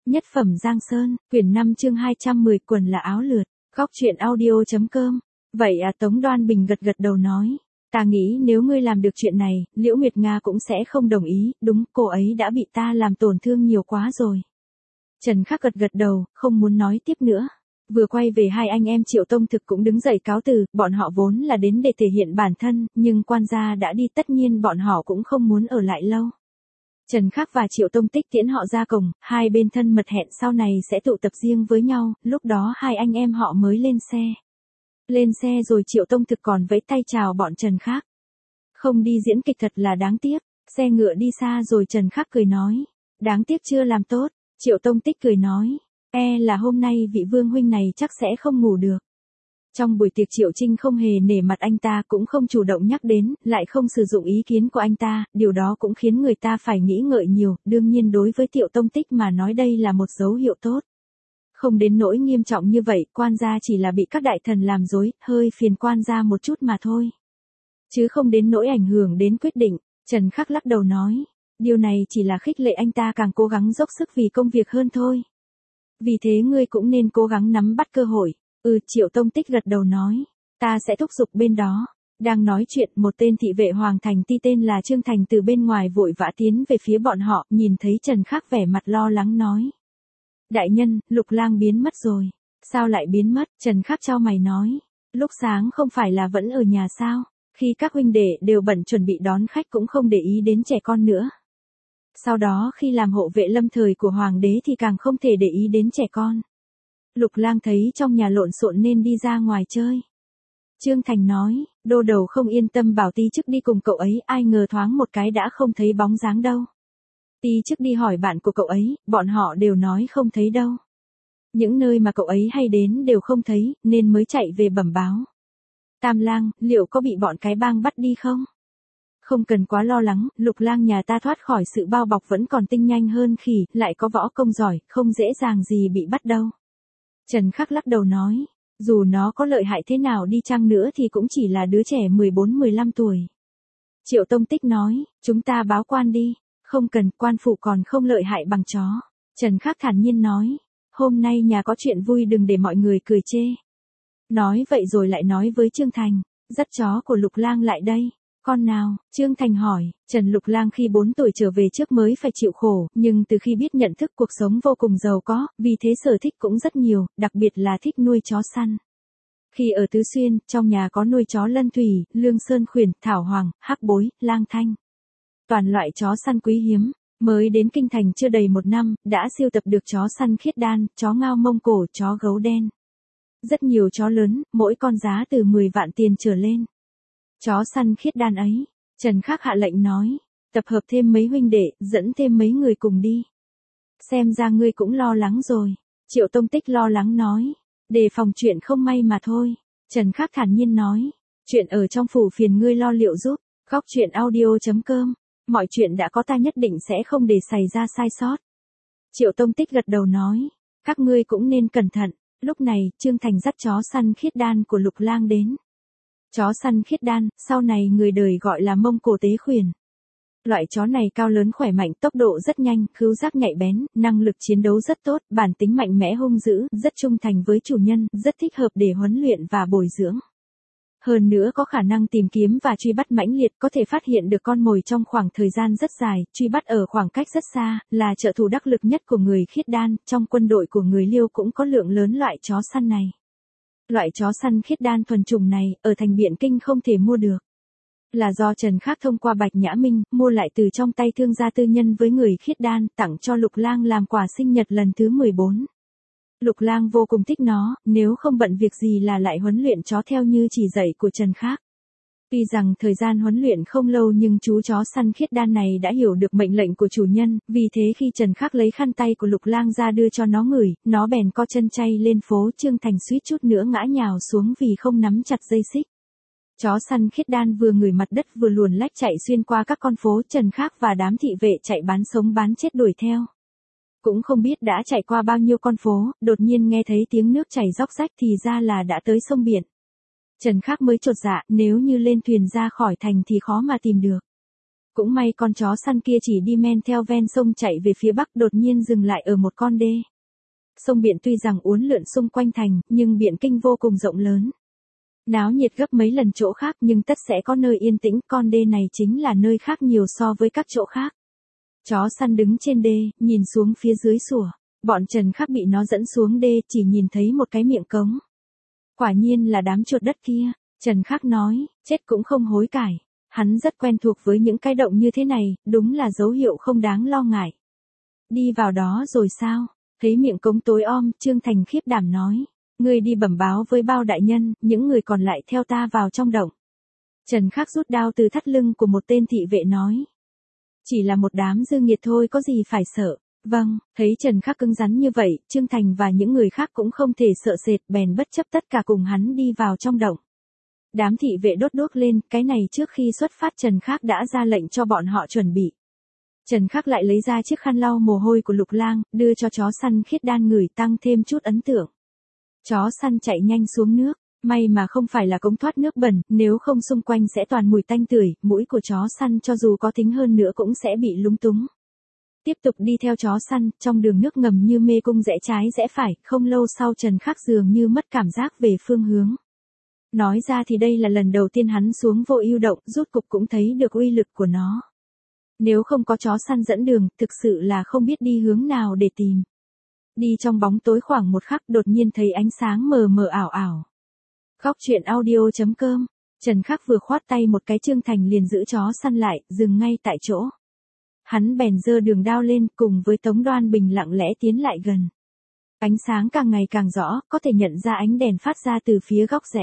Nhất phẩm Giang Sơn, quyển 5 chương 210 quần là áo lượt, góc truyện audio.com. Vậy à, Tống Đoan Bình gật gật đầu nói. Ta nghĩ nếu ngươi làm được chuyện này, Liễu Nguyệt Nga cũng sẽ không đồng ý, đúng, cô ấy đã bị ta làm tổn thương nhiều quá rồi. Trần Khắc gật gật đầu, không muốn nói tiếp nữa. Vừa quay về hai anh em Triệu Tông Thực cũng đứng dậy cáo từ, bọn họ vốn là đến để thể hiện bản thân, nhưng quan gia đã đi tất nhiên bọn họ cũng không muốn ở lại lâu. Trần Khắc và Triệu Tông Tích tiễn họ ra cổng, hai bên thân mật hẹn sau này sẽ tụ tập riêng với nhau, lúc đó hai anh em họ mới lên xe. Lên xe rồi Triệu Tông Thực còn vẫy tay chào bọn Trần Khắc. Không đi diễn kịch thật là đáng tiếc, xe ngựa đi xa rồi Trần Khắc cười nói. Đáng tiếc chưa làm tốt, Triệu Tông Tích cười nói. Là hôm nay vị vương huynh này chắc sẽ không ngủ được. Trong buổi tiệc Triệu Trinh không hề nể mặt anh ta, cũng không chủ động nhắc đến, lại không sử dụng ý kiến của anh ta, điều đó cũng khiến người ta phải nghĩ ngợi nhiều, đương nhiên đối với Triệu Tông Tích mà nói đây là một dấu hiệu tốt. Không đến nỗi nghiêm trọng như vậy, quan gia chỉ là bị các đại thần làm dối, hơi phiền quan gia một chút mà thôi. Chứ không đến nỗi ảnh hưởng đến quyết định, Trần Khắc lắc đầu nói. Điều này chỉ là khích lệ anh ta càng cố gắng dốc sức vì công việc hơn thôi. Vì thế ngươi cũng nên cố gắng nắm bắt cơ hội. Triệu Tông Tích gật đầu nói. Ta sẽ thúc giục bên đó. Đang nói chuyện, một tên thị vệ Hoàng Thành Ti tên là Trương Thành từ bên ngoài vội vã tiến về phía bọn họ, nhìn thấy Trần Khắc vẻ mặt lo lắng nói. Đại nhân, Lục Lang biến mất rồi. Sao lại biến mất? Trần Khắc chau mày nói. Lúc sáng không phải là vẫn ở nhà sao? Khi các huynh đệ đều bận chuẩn bị đón khách cũng không để ý đến trẻ con nữa. Sau đó khi làm hộ vệ lâm thời của hoàng đế thì càng không thể để ý đến trẻ con. Lục Lang thấy trong nhà lộn xộn nên đi ra ngoài chơi. Trương Thành nói, đô đầu không yên tâm bảo Ti Chức đi cùng cậu ấy, ai ngờ thoáng một cái đã không thấy bóng dáng đâu. Ti Chức đi hỏi bạn của cậu ấy, bọn họ đều nói không thấy đâu. Những nơi mà cậu ấy hay đến đều không thấy, nên mới chạy về bẩm báo. Tam Lang, liệu có bị bọn cái bang bắt đi không? Không cần quá lo lắng, Lục Lang nhà ta thoát khỏi sự bao bọc vẫn còn tinh nhanh hơn khỉ, lại có võ công giỏi, không dễ dàng gì bị bắt đâu. Trần Khắc lắc đầu nói, dù nó có lợi hại thế nào đi chăng nữa thì cũng chỉ là đứa trẻ 14-15 tuổi. Triệu Tông Tích nói, chúng ta báo quan đi, không cần, quan phủ còn không lợi hại bằng chó. Trần Khắc thản nhiên nói, hôm nay nhà có chuyện vui đừng để mọi người cười chê. Nói vậy rồi lại nói với Trương Thành, dắt chó của Lục Lang lại đây. Con nào? Trương Thành hỏi. Trần Lục Lang khi 4 tuổi trở về trước mới phải chịu khổ, nhưng từ khi biết nhận thức cuộc sống vô cùng giàu có, vì thế sở thích cũng rất nhiều, đặc biệt là thích nuôi chó săn. Khi ở Tứ Xuyên, trong nhà có nuôi chó Lân Thủy, Lương Sơn Khuyển, Thảo Hoàng, Hắc Bối, Lang Thanh. Toàn loại chó săn quý hiếm. Mới đến kinh thành chưa đầy 1 năm, đã sưu tập được chó săn Khiết Đan, chó Ngao Mông Cổ, chó gấu đen. Rất nhiều chó lớn, mỗi con giá từ 10 vạn tiền trở lên. Chó săn Khiết Đan ấy, Trần Khắc hạ lệnh nói, tập hợp thêm mấy huynh đệ, dẫn thêm mấy người cùng đi. Xem ra ngươi cũng lo lắng rồi. Triệu Tông Tích lo lắng nói, đề phòng chuyện không may mà thôi. Trần Khắc thản nhiên nói, chuyện ở trong phủ phiền ngươi lo liệu giúp. Góc truyện audio.com, mọi chuyện đã có ta nhất định sẽ không để xảy ra sai sót. Triệu Tông Tích gật đầu nói, các ngươi cũng nên cẩn thận. Lúc này, Trương Thành dắt chó săn Khiết Đan của Lục Lang đến. Chó săn Khiết Đan, sau này người đời gọi là Mông Cổ Tế Khuyển. Loại chó này cao lớn khỏe mạnh, tốc độ rất nhanh, khứu giác nhạy bén, năng lực chiến đấu rất tốt, bản tính mạnh mẽ hung dữ, rất trung thành với chủ nhân, rất thích hợp để huấn luyện và bồi dưỡng. Hơn nữa có khả năng tìm kiếm và truy bắt mãnh liệt, có thể phát hiện được con mồi trong khoảng thời gian rất dài, truy bắt ở khoảng cách rất xa, là trợ thủ đắc lực nhất của người Khiết Đan, trong quân đội của người Liêu cũng có lượng lớn loại chó săn này. Loại chó săn Khiết Đan thuần chủng này, ở thành Biện Kinh không thể mua được. Là do Trần Khắc thông qua Bạch Nhã Minh, mua lại từ trong tay thương gia tư nhân với người Khiết Đan, tặng cho Lục Lang làm quà sinh nhật lần thứ 14. Lục Lang vô cùng thích nó, nếu không bận việc gì là lại huấn luyện chó theo như chỉ dạy của Trần Khắc. Tuy rằng thời gian huấn luyện không lâu nhưng chú chó săn Khiết Đan này đã hiểu được mệnh lệnh của chủ nhân, vì thế khi Trần Khắc lấy khăn tay của Lục Lang ra đưa cho nó ngửi, nó bèn co chân chay lên phố. Trương Thành suýt chút nữa ngã nhào xuống vì không nắm chặt dây xích. Chó săn Khiết Đan vừa ngửi mặt đất vừa luồn lách chạy xuyên qua các con phố, Trần Khắc và đám thị vệ chạy bán sống bán chết đuổi theo. Cũng không biết đã chạy qua bao nhiêu con phố, đột nhiên nghe thấy tiếng nước chảy róc rách thì ra là đã tới sông biển. Trần Khắc mới chột dạ, nếu như lên thuyền ra khỏi thành thì khó mà tìm được. Cũng may con chó săn kia chỉ đi men theo ven sông chạy về phía bắc, đột nhiên dừng lại ở một con đê. Sông Biện tuy rằng uốn lượn xung quanh thành, nhưng Biện Kinh vô cùng rộng lớn. Náo nhiệt gấp mấy lần chỗ khác, nhưng tất sẽ có nơi yên tĩnh, con đê này chính là nơi khác nhiều so với các chỗ khác. Chó săn đứng trên đê, nhìn xuống phía dưới sủa. Bọn Trần Khắc bị nó dẫn xuống đê, chỉ nhìn thấy một cái miệng cống. Quả nhiên là đám chuột đất kia, Trần Khắc nói, chết cũng không hối cải. Hắn rất quen thuộc với những cái động như thế này, đúng là dấu hiệu không đáng lo ngại. Đi vào đó rồi sao? Thấy miệng cống tối om, Trương Thành khiếp đảm nói. Ngươi đi bẩm báo với Bao đại nhân, những người còn lại theo ta vào trong động. Trần Khắc rút đao từ thắt lưng của một tên thị vệ nói. Chỉ là một đám dư nghiệt thôi, có gì phải sợ. Vâng, thấy Trần Khắc cứng rắn như vậy, Trương Thành và những người khác cũng không thể sợ sệt, bèn bất chấp tất cả cùng hắn đi vào trong động. Đám thị vệ đốt đuốc lên, cái này trước khi xuất phát Trần Khắc đã ra lệnh cho bọn họ chuẩn bị. Trần Khắc lại lấy ra chiếc khăn lau mồ hôi của Lục Lang, đưa cho chó săn khiết đan ngửi, tăng thêm chút ấn tượng. Chó săn chạy nhanh xuống nước, may mà không phải là cống thoát nước bẩn, nếu không xung quanh sẽ toàn mùi tanh tưởi, mũi của chó săn cho dù có thính hơn nữa cũng sẽ bị lúng túng. Tiếp tục đi theo chó săn, trong đường nước ngầm như mê cung, rẽ trái rẽ phải, không lâu sau Trần Khắc dường như mất cảm giác về phương hướng. Nói ra thì đây là lần đầu tiên hắn xuống Vô Ưu động, rút cục cũng thấy được uy lực của nó. Nếu không có chó săn dẫn đường, thực sự là không biết đi hướng nào để tìm. Đi trong bóng tối khoảng một khắc, đột nhiên thấy ánh sáng mờ mờ ảo ảo. Góc truyện audio.com. Trần Khắc vừa khoát tay một cái, Trương Thành liền giữ chó săn lại, dừng ngay tại chỗ. Hắn bèn giơ đường đao lên, cùng với Tống Đoan Bình lặng lẽ tiến lại gần. Ánh sáng càng ngày càng rõ, có thể nhận ra ánh đèn phát ra từ phía góc rẽ.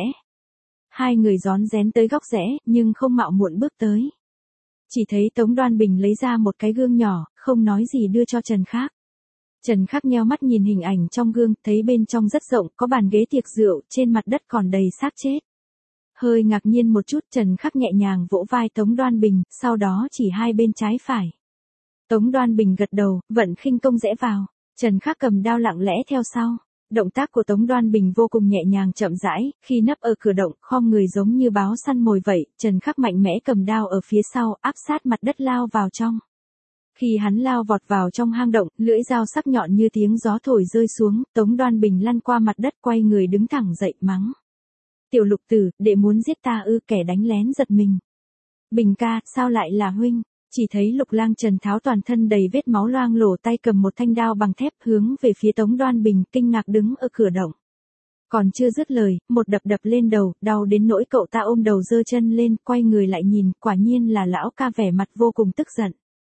Hai người rón rén tới góc rẽ, nhưng không mạo muội bước tới. Chỉ thấy Tống Đoan Bình lấy ra một cái gương nhỏ, không nói gì đưa cho Trần Khắc. Trần Khắc nheo mắt nhìn hình ảnh trong gương, thấy bên trong rất rộng, có bàn ghế tiệc rượu, trên mặt đất còn đầy xác chết. Hơi ngạc nhiên một chút, Trần Khắc nhẹ nhàng vỗ vai Tống Đoan Bình, sau đó chỉ hai bên trái phải. Tống Đoan Bình gật đầu, vận khinh công rẽ vào. Trần Khắc cầm đao lặng lẽ theo sau. Động tác của Tống Đoan Bình vô cùng nhẹ nhàng chậm rãi, khi nấp ở cửa động, khom người giống như báo săn mồi vậy, Trần Khắc mạnh mẽ cầm đao ở phía sau, áp sát mặt đất lao vào trong. Khi hắn lao vọt vào trong hang động, lưỡi dao sắc nhọn như tiếng gió thổi rơi xuống, Tống Đoan Bình lăn qua mặt đất, quay người đứng thẳng dậy mắng. Tiểu Lục tử, đệ muốn giết ta ư? Kẻ đánh lén giật mình. Bình ca, sao lại là huynh? Chỉ thấy Lục Lang Trần Tháo toàn thân đầy vết máu, loang lổ tay cầm một thanh đao bằng thép hướng về phía Tống Đoan Bình, kinh ngạc đứng ở cửa động. Còn chưa dứt lời, một đập đập lên đầu, đau đến nỗi cậu ta ôm đầu giơ chân lên, quay người lại nhìn, quả nhiên là lão ca, vẻ mặt vô cùng tức giận.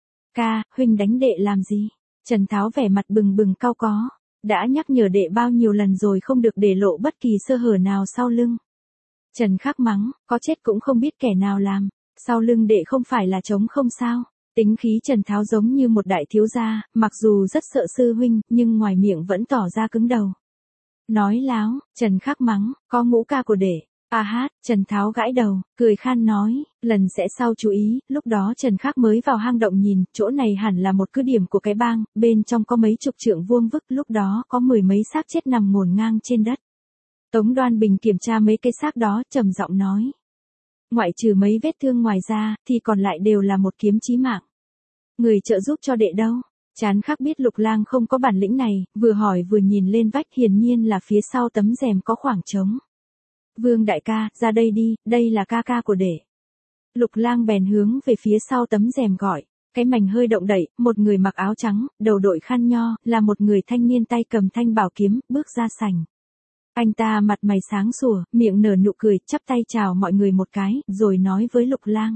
Ca, huynh đánh đệ làm gì? Trần Tháo vẻ mặt bừng bừng cau có. Đã nhắc nhở đệ bao nhiêu lần rồi, không được để lộ bất kỳ sơ hở nào sau lưng. Trần Khắc mắng, có chết cũng không biết kẻ nào làm. Sau lưng đệ không phải là trống không sao? Tính khí Trần Tháo giống như một đại thiếu gia, mặc dù rất sợ sư huynh, nhưng ngoài miệng vẫn tỏ ra cứng đầu. Nói láo, Trần Khắc mắng, có ngũ ca của đệ. À hát, Trần Tháo gãi đầu, cười khan nói, lần sẽ sau chú ý. Lúc đó Trần Khắc mới vào hang động nhìn, chỗ này hẳn là một cứ điểm của cái bang, bên trong có mấy chục trượng vuông vức, lúc đó có mười mấy xác chết nằm ngổn ngang trên đất. Tống Đoan Bình kiểm tra mấy cái xác đó, trầm giọng nói. Ngoại trừ mấy vết thương ngoài ra, thì còn lại đều là một kiếm chí mạng. Người trợ giúp cho đệ đâu? Chán Khắc biết Lục Lang không có bản lĩnh này, vừa hỏi vừa nhìn lên vách, hiển nhiên là phía sau tấm rèm có khoảng trống. Vương đại ca, ra đây đi, đây là ca ca của đệ. Lục Lang bèn hướng về phía sau tấm rèm gọi. Cái mảnh hơi động đậy, một người mặc áo trắng, đầu đội khăn nho, là một người thanh niên tay cầm thanh bảo kiếm, bước ra sảnh. Anh ta mặt mày sáng sủa, miệng nở nụ cười, chắp tay chào mọi người một cái, rồi nói với Lục Lang.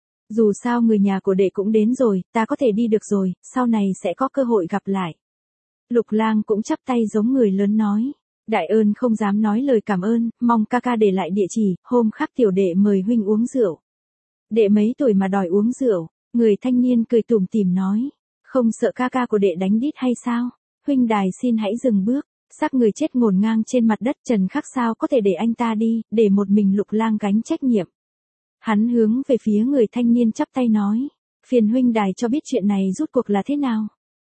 Dù sao người nhà của đệ cũng đến rồi, ta có thể đi được rồi, sau này sẽ có cơ hội gặp lại. Lục Lang cũng chắp tay giống người lớn nói. Đại ơn không dám nói lời cảm ơn, mong ca ca để lại địa chỉ, hôm khác tiểu đệ mời huynh uống rượu. Đệ mấy tuổi mà đòi uống rượu? Người thanh niên cười tủm tỉm nói. Không sợ ca ca của đệ đánh đít hay sao? Huynh đài xin hãy dừng bước. Xác người chết ngổn ngang trên mặt đất, Trần Khắc sao có thể để anh ta đi, để một mình Lục Lang gánh trách nhiệm. Hắn hướng về phía người thanh niên chắp tay nói. Phiền huynh đài cho biết chuyện này rút cuộc là thế nào?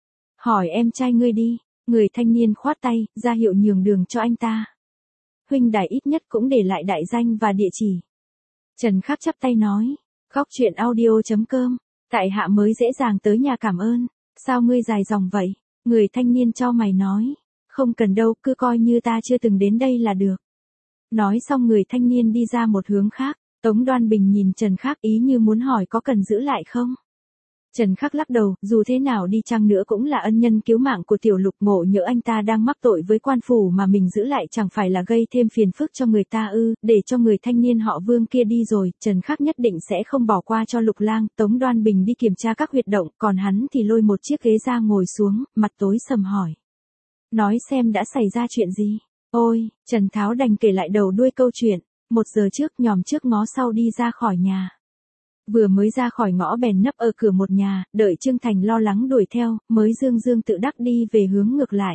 Hỏi em trai ngươi đi. Người thanh niên khoát tay, ra hiệu nhường đường cho anh ta. Huynh đài ít nhất cũng để lại đại danh và địa chỉ. Trần Khắc chắp tay nói. Góc truyện audio.com Tại hạ mới dễ dàng tới nhà cảm ơn, sao ngươi dài dòng vậy? Người thanh niên chau mày nói, không cần đâu, cứ coi như ta chưa từng đến đây là được. Nói xong người thanh niên đi ra một hướng khác, Tống Đoan Bình nhìn Trần Khắc ý như muốn hỏi có cần giữ lại không? Trần Khắc lắc đầu, dù thế nào đi chăng nữa cũng là ân nhân cứu mạng của Tiểu Lục, ngộ nhỡ anh ta đang mắc tội với quan phủ mà mình giữ lại chẳng phải là gây thêm phiền phức cho người ta ư? Để cho người thanh niên họ Vương kia đi rồi, Trần Khắc nhất định sẽ không bỏ qua cho Lục Lang. Tống Đoan Bình đi kiểm tra các huyệt động, còn hắn thì lôi một chiếc ghế ra ngồi xuống, mặt tối sầm hỏi. Nói xem đã xảy ra chuyện gì? Ôi, Trần Tháo đành kể lại đầu đuôi câu chuyện. 1 giờ trước nhòm trước ngó sau đi ra khỏi nhà. Vừa mới ra khỏi ngõ bèn nấp ở cửa một nhà, đợi Trương Thành lo lắng đuổi theo, mới dương dương tự đắc đi về hướng ngược lại.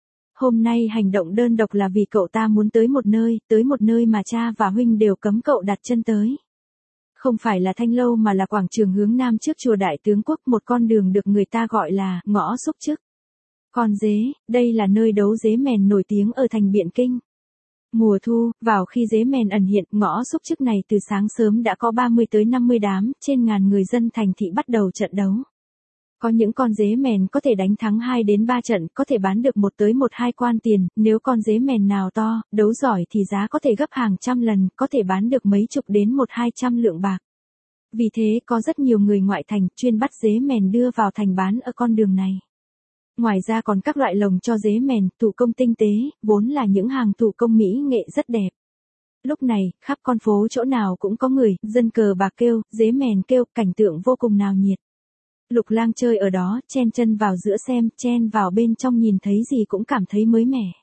Hôm nay hành động đơn độc là vì cậu ta muốn tới một nơi mà cha và huynh đều cấm cậu đặt chân tới. Không phải là Thanh Lâu mà là quảng trường hướng nam trước chùa Đại Tướng Quốc, một con đường được người ta gọi là ngõ Xúc Trức. Con dế, đây là nơi đấu dế mèn nổi tiếng ở thành Biện Kinh. Mùa thu, vào khi dế mèn ẩn hiện, ngõ Xúc Trức này từ sáng sớm đã có 30 tới 50 đám, trên ngàn người dân thành thị bắt đầu trận đấu. Có những con dế mèn có thể đánh thắng 2 đến 3 trận, có thể bán được 1 tới 1-2 quan tiền, nếu con dế mèn nào to, đấu giỏi thì giá có thể gấp hàng trăm lần, có thể bán được mấy chục đến 100-200 lượng bạc. Vì thế có rất nhiều người ngoại thành chuyên bắt dế mèn đưa vào thành bán ở con đường này. Ngoài ra còn các loại lồng cho dế mèn, thủ công tinh tế, vốn là những hàng thủ công mỹ nghệ rất đẹp. Lúc này, khắp con phố chỗ nào cũng có người, dân cờ bạc kêu, dế mèn kêu, cảnh tượng vô cùng náo nhiệt. Lục Lang chơi ở đó, chen chân vào giữa xem, chen vào bên trong nhìn thấy gì cũng cảm thấy mới mẻ.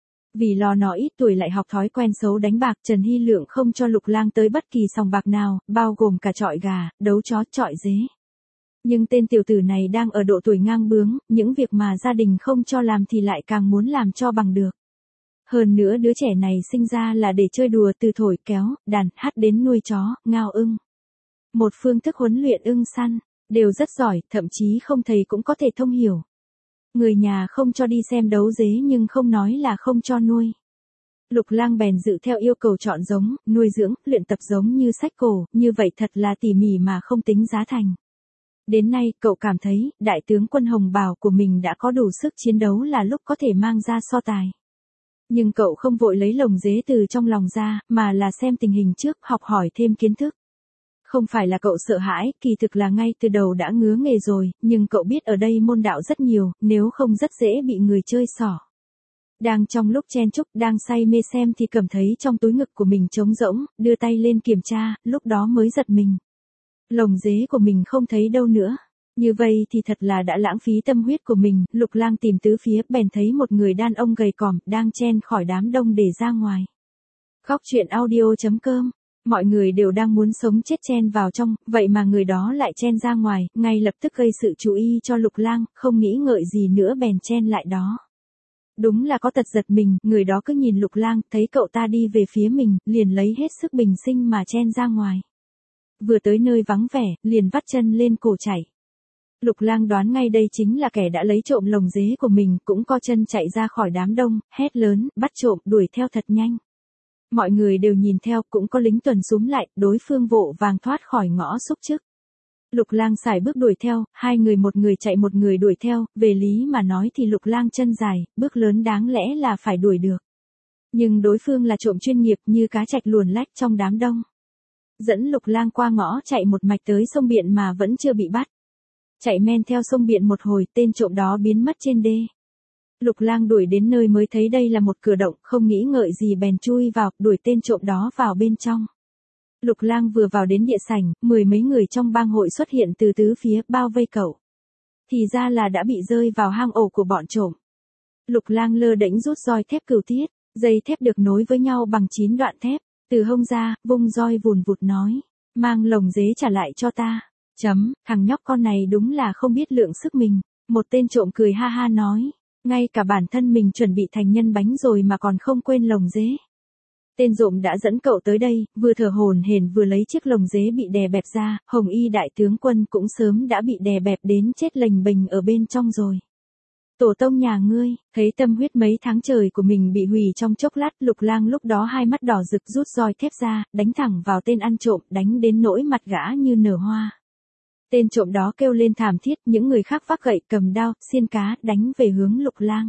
Vì lo nó ít tuổi lại học thói quen xấu đánh bạc, Trần Hy Lượng không cho Lục Lang tới bất kỳ sòng bạc nào, bao gồm cả chọi gà, đấu chó, chọi dế. Nhưng tên tiểu tử này đang ở độ tuổi ngang bướng, những việc mà gia đình không cho làm thì lại càng muốn làm cho bằng được. Hơn nữa đứa trẻ này sinh ra là để chơi đùa, từ thổi kéo, đàn, hát đến nuôi chó, ngao ưng. Một phương thức huấn luyện ưng săn, đều rất giỏi, thậm chí không thầy cũng có thể thông hiểu. Người nhà không cho đi xem đấu dế nhưng không nói là không cho nuôi. Lục Lang bèn dự theo yêu cầu chọn giống, nuôi dưỡng, luyện tập giống như sách cổ, như vậy thật là tỉ mỉ mà không tính giá thành. Đến nay, cậu cảm thấy, đại tướng quân Hồng Bào của mình đã có đủ sức chiến đấu là lúc có thể mang ra so tài. Nhưng cậu không vội lấy lồng dế từ trong lòng ra, mà là xem tình hình trước, học hỏi thêm kiến thức. Không phải là cậu sợ hãi, kỳ thực là ngay từ đầu đã ngứa nghề rồi, nhưng cậu biết ở đây môn đạo rất nhiều, nếu không rất dễ bị người chơi xỏ. Đang trong lúc chen chúc, đang say mê xem thì cảm thấy trong túi ngực của mình trống rỗng, đưa tay lên kiểm tra, lúc đó mới giật mình. Lồng dế của mình không thấy đâu nữa. Như vậy thì thật là đã lãng phí tâm huyết của mình. Lục Lang tìm tứ phía, bèn thấy một người đàn ông gầy còm, đang chen khỏi đám đông để ra ngoài. Góc truyện audio.com. Mọi người đều đang muốn sống chết chen vào trong, vậy mà người đó lại chen ra ngoài, ngay lập tức gây sự chú ý cho Lục Lang, không nghĩ ngợi gì nữa bèn chen lại đó. Đúng là có tật giật mình, người đó cứ nhìn Lục Lang, thấy cậu ta đi về phía mình, liền lấy hết sức bình sinh mà chen ra ngoài. Vừa tới nơi vắng vẻ, liền vắt chân lên cổ chạy. Lục Lang đoán ngay đây chính là kẻ đã lấy trộm lồng dế của mình, cũng co chân chạy ra khỏi đám đông, hét lớn, bắt trộm, đuổi theo thật nhanh. Mọi người đều nhìn theo, cũng có lính tuần súm lại, đối phương vội vàng thoát khỏi ngõ Xúc Trức. Lục Lang sải bước đuổi theo, hai người, một người chạy một người đuổi theo, về lý mà nói thì Lục Lang chân dài, bước lớn đáng lẽ là phải đuổi được. Nhưng đối phương là trộm chuyên nghiệp, như cá trạch luồn lách trong đám đông. Dẫn Lục Lang qua ngõ chạy một mạch tới sông Biện mà vẫn chưa bị bắt. Chạy men theo sông Biện một hồi, tên trộm đó biến mất trên đê. Lục Lang đuổi đến nơi mới thấy đây là một cửa động, không nghĩ ngợi gì bèn chui vào, đuổi tên trộm đó vào bên trong. Lục Lang vừa vào đến địa sảnh, 10 mấy người trong bang hội xuất hiện từ tứ phía, bao vây cậu. Thì ra là đã bị rơi vào hang ổ của bọn trộm. Lục Lang lơ đễnh rút roi thép cửu tiết, dây thép được nối với nhau bằng 9 đoạn thép, từ hông ra, vung roi vùn vụt nói, mang lồng dế trả lại cho ta. Thằng nhóc con này đúng là không biết lượng sức mình. Một tên trộm cười ha ha nói, ngay cả bản thân mình chuẩn bị thành nhân bánh rồi mà còn không quên lồng dế. Tên trộm đã dẫn cậu tới đây, vừa thở hổn hển vừa lấy chiếc lồng dế bị đè bẹp ra, Hồng Y đại tướng quân cũng sớm đã bị đè bẹp đến chết lềnh bềnh ở bên trong rồi. Tổ tông nhà ngươi, thấy tâm huyết mấy tháng trời của mình bị hủy trong chốc lát, Lục Lang lúc đó hai mắt đỏ rực rút roi thép ra, đánh thẳng vào tên ăn trộm, đánh đến nỗi mặt gã như nở hoa. Tên trộm đó kêu lên thảm thiết, những người khác vác gậy cầm đao, xiên cá, đánh về hướng Lục Lang.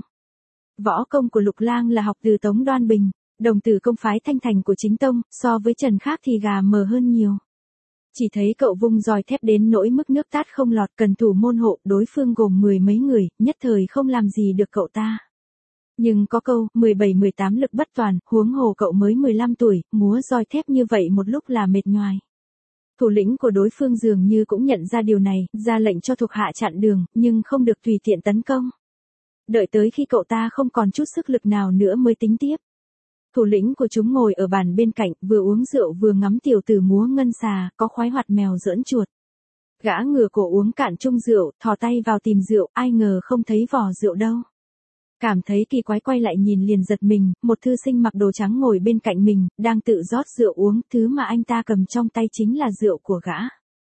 Võ công của Lục Lang là học từ Tống Đoan Bình, đồng tử công phái thanh thành của chính tông, so với Trần khác thì gà mờ hơn nhiều. Chỉ thấy cậu vung roi thép đến nỗi mức nước tát không lọt, cần thủ môn hộ, đối phương gồm 10 mấy người, nhất thời không làm gì được cậu ta. Nhưng có câu, 17-18 lực bất toàn, huống hồ cậu mới 15 tuổi, múa roi thép như vậy một lúc là mệt nhoài. Thủ lĩnh của đối phương dường như cũng nhận ra điều này, ra lệnh cho thuộc hạ chặn đường, nhưng không được tùy tiện tấn công. Đợi tới khi cậu ta không còn chút sức lực nào nữa mới tính tiếp. Thủ lĩnh của chúng ngồi ở bàn bên cạnh, vừa uống rượu vừa ngắm tiểu tử múa ngân xà, có khoái hoạt mèo giỡn chuột. Gã ngửa cổ uống cạn chung rượu, thò tay vào tìm rượu, ai ngờ không thấy vỏ rượu đâu. Cảm thấy kỳ quái quay lại nhìn liền giật mình, một thư sinh mặc đồ trắng ngồi bên cạnh mình, đang tự rót rượu uống, thứ mà anh ta cầm trong tay chính là rượu của gã.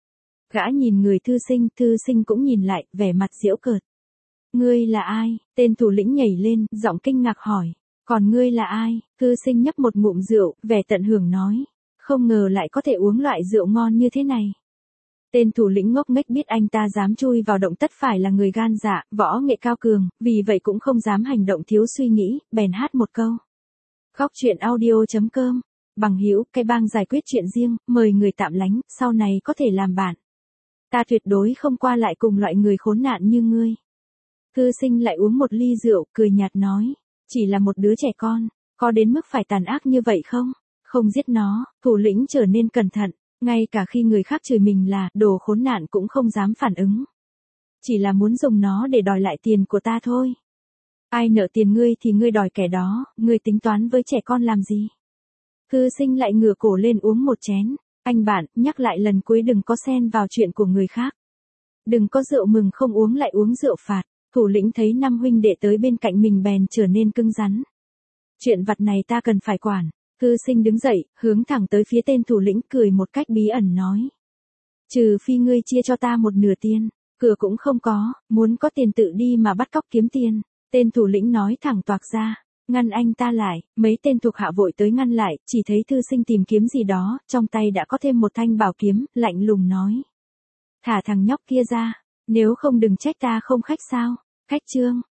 Gã nhìn người thư sinh cũng nhìn lại, vẻ mặt giễu cợt. Ngươi là ai? Tên thủ lĩnh nhảy lên, giọng kinh ngạc hỏi. Còn ngươi là ai? Thư sinh nhấp một ngụm rượu, vẻ tận hưởng nói. Không ngờ lại có thể uống loại rượu ngon như thế này. Tên thủ lĩnh ngốc nghếch biết anh ta dám chui vào động tất phải là người gan dạ, võ nghệ cao cường, vì vậy cũng không dám hành động thiếu suy nghĩ, bèn hát một câu. Góc truyện audio.com. Bằng hữu, cái bang giải quyết chuyện riêng, mời người tạm lánh, sau này có thể làm bạn. Ta tuyệt đối không qua lại cùng loại người khốn nạn như ngươi. Thư sinh lại uống một ly rượu, cười nhạt nói. Chỉ là một đứa trẻ con, có đến mức phải tàn ác như vậy không? Không giết nó, thủ lĩnh trở nên cẩn thận, ngay cả khi người khác chửi mình là đồ khốn nạn cũng không dám phản ứng. Chỉ là muốn dùng nó để đòi lại tiền của ta thôi. Ai nợ tiền ngươi thì ngươi đòi kẻ đó, ngươi tính toán với trẻ con làm gì? Thư sinh lại ngửa cổ lên uống một chén. Anh bạn, nhắc lại lần cuối đừng có xen vào chuyện của người khác. Đừng có rượu mừng không uống lại uống rượu phạt. Thủ lĩnh thấy năm huynh đệ tới bên cạnh mình bèn trở nên cứng rắn. Chuyện vặt này ta cần phải quản. Thư sinh đứng dậy, hướng thẳng tới phía tên thủ lĩnh cười một cách bí ẩn nói. Trừ phi ngươi chia cho ta một nửa tiền, cửa cũng không có, muốn có tiền tự đi mà bắt cóc kiếm tiền. Tên thủ lĩnh nói thẳng toạc ra, ngăn anh ta lại, mấy tên thuộc hạ vội tới ngăn lại, chỉ thấy thư sinh tìm kiếm gì đó, trong tay đã có thêm một thanh bảo kiếm, lạnh lùng nói. Thả thằng nhóc kia ra, nếu không đừng trách ta không khách sao, khách trương.